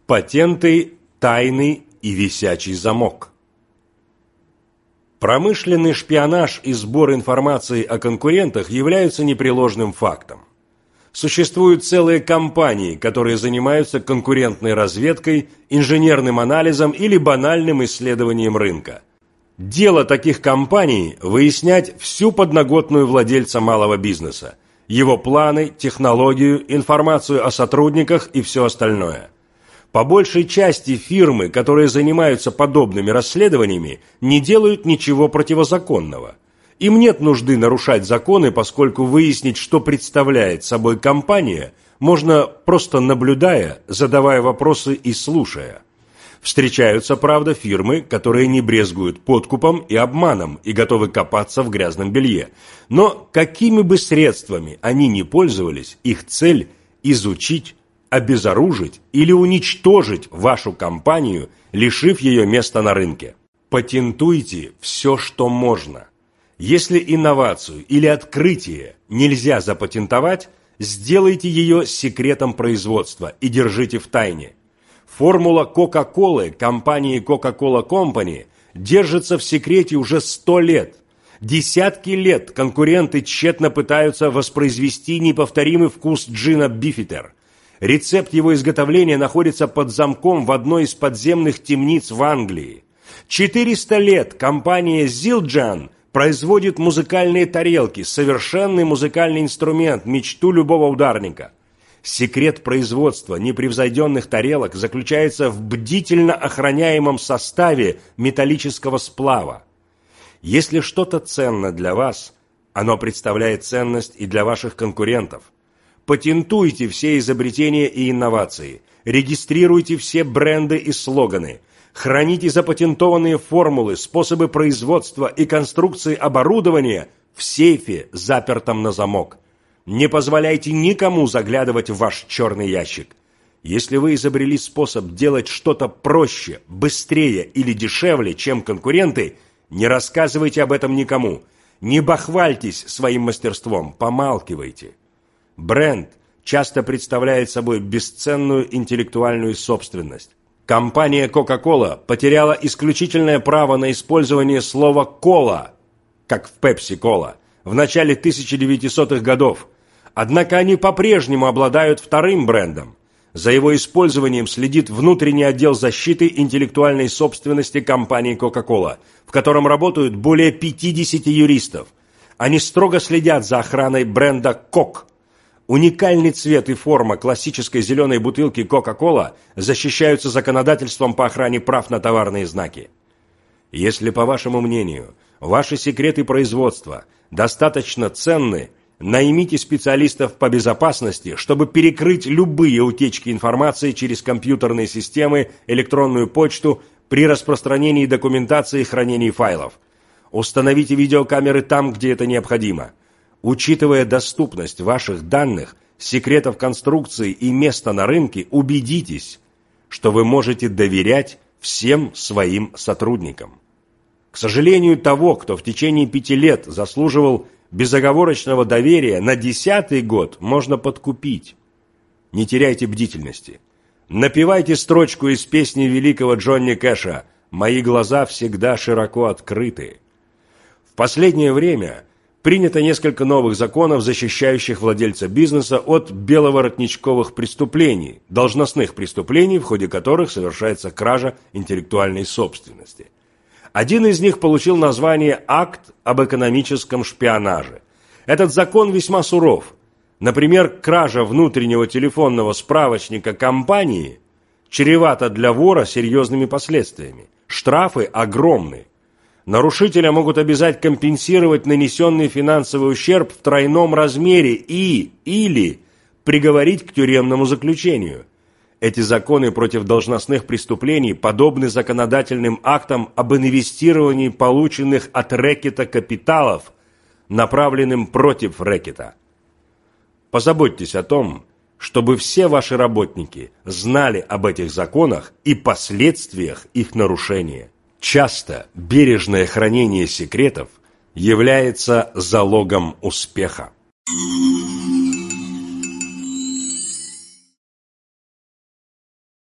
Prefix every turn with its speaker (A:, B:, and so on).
A: Патенты, тайны и висячий замок. Промышленный шпионаж и сбор информации о конкурентах являются непреложным фактом. Существуют целые компании, которые занимаются конкурентной разведкой, инженерным анализом или банальным исследованием рынка. Дело таких компаний – выяснять всю подноготную владельца малого бизнеса, его планы, технологию, информацию о сотрудниках и все остальное. По большей части фирмы, которые занимаются подобными расследованиями, не делают ничего противозаконного. Им нет нужды нарушать законы, поскольку выяснить, что представляет собой компания, можно просто наблюдая, задавая вопросы и слушая. Встречаются, правда, фирмы, которые не брезгуют подкупом и обманом и готовы копаться в грязном белье. Но какими бы средствами они ни пользовались, их цель – изучить, обезоружить или уничтожить вашу компанию, лишив ее места на рынке. Патентуйте все, что можно. Если инновацию или открытие нельзя запатентовать, сделайте ее секретом производства и держите в тайне. Формула Кока-Колы компании Coca-Cola Company держится в секрете уже 100 лет. Десятки лет конкуренты тщетно пытаются воспроизвести неповторимый вкус джина Бифитер. Рецепт его изготовления находится под замком в одной из подземных темниц в Англии. 400 лет компания Zildjian производит музыкальные тарелки, совершенный музыкальный инструмент, мечту любого ударника. Секрет производства непревзойденных тарелок заключается в бдительно охраняемом составе металлического сплава. Если что-то ценно для вас, оно представляет ценность и для ваших конкурентов. Патентуйте все изобретения и инновации, регистрируйте все бренды и слоганы, храните запатентованные формулы, способы производства и конструкции оборудования в сейфе, запертом на замок. Не позволяйте никому заглядывать в ваш черный ящик. Если вы изобрели способ делать что-то проще, быстрее или дешевле, чем конкуренты, не рассказывайте об этом никому. Не бахвальтесь своим мастерством, помалкивайте. Бренд часто представляет собой бесценную интеллектуальную собственность. Компания Coca-Cola потеряла исключительное право на использование слова «кола», как в Pepsi-Cola, в начале 1900-х годов. Однако они по-прежнему обладают вторым брендом. За его использованием следит внутренний отдел защиты интеллектуальной собственности компании Coca-Cola, в котором работают более 50 юристов. Они строго следят за охраной бренда Coke. Уникальный цвет и форма классической зеленой бутылки Coca-Cola защищаются законодательством по охране прав на товарные знаки. Если, по вашему мнению, ваши секреты производства достаточно ценны, наймите специалистов по безопасности, чтобы перекрыть любые утечки информации через компьютерные системы, электронную почту при распространении документации и хранении файлов. Установите видеокамеры там, где это необходимо. Учитывая доступность ваших данных, секретов конструкции и места на рынке, убедитесь, что вы можете доверять всем своим сотрудникам. К сожалению, того, кто в течение 5 лет заслуживал безоговорочного доверия, на 10-й год можно подкупить. Не теряйте бдительности. Напевайте строчку из песни великого Джонни Кэша «Мои глаза всегда широко открыты». В последнее время принято несколько новых законов, защищающих владельца бизнеса от беловоротничковых преступлений, должностных преступлений, в ходе которых совершается кража интеллектуальной собственности. Один из них получил название «Акт об экономическом шпионаже». Этот закон весьма суров. Например, кража внутреннего телефонного справочника компании чревата для вора серьезными последствиями. Штрафы огромны. Нарушителя могут обязать компенсировать нанесенный финансовый ущерб в тройном размере или приговорить к тюремному заключению. Эти законы против должностных преступлений подобны законодательным актам об инвестировании полученных от рэкета капиталов, направленным против рэкета. Позаботьтесь о том, чтобы все ваши работники знали об этих законах и последствиях их нарушения. Часто бережное хранение секретов является залогом успеха.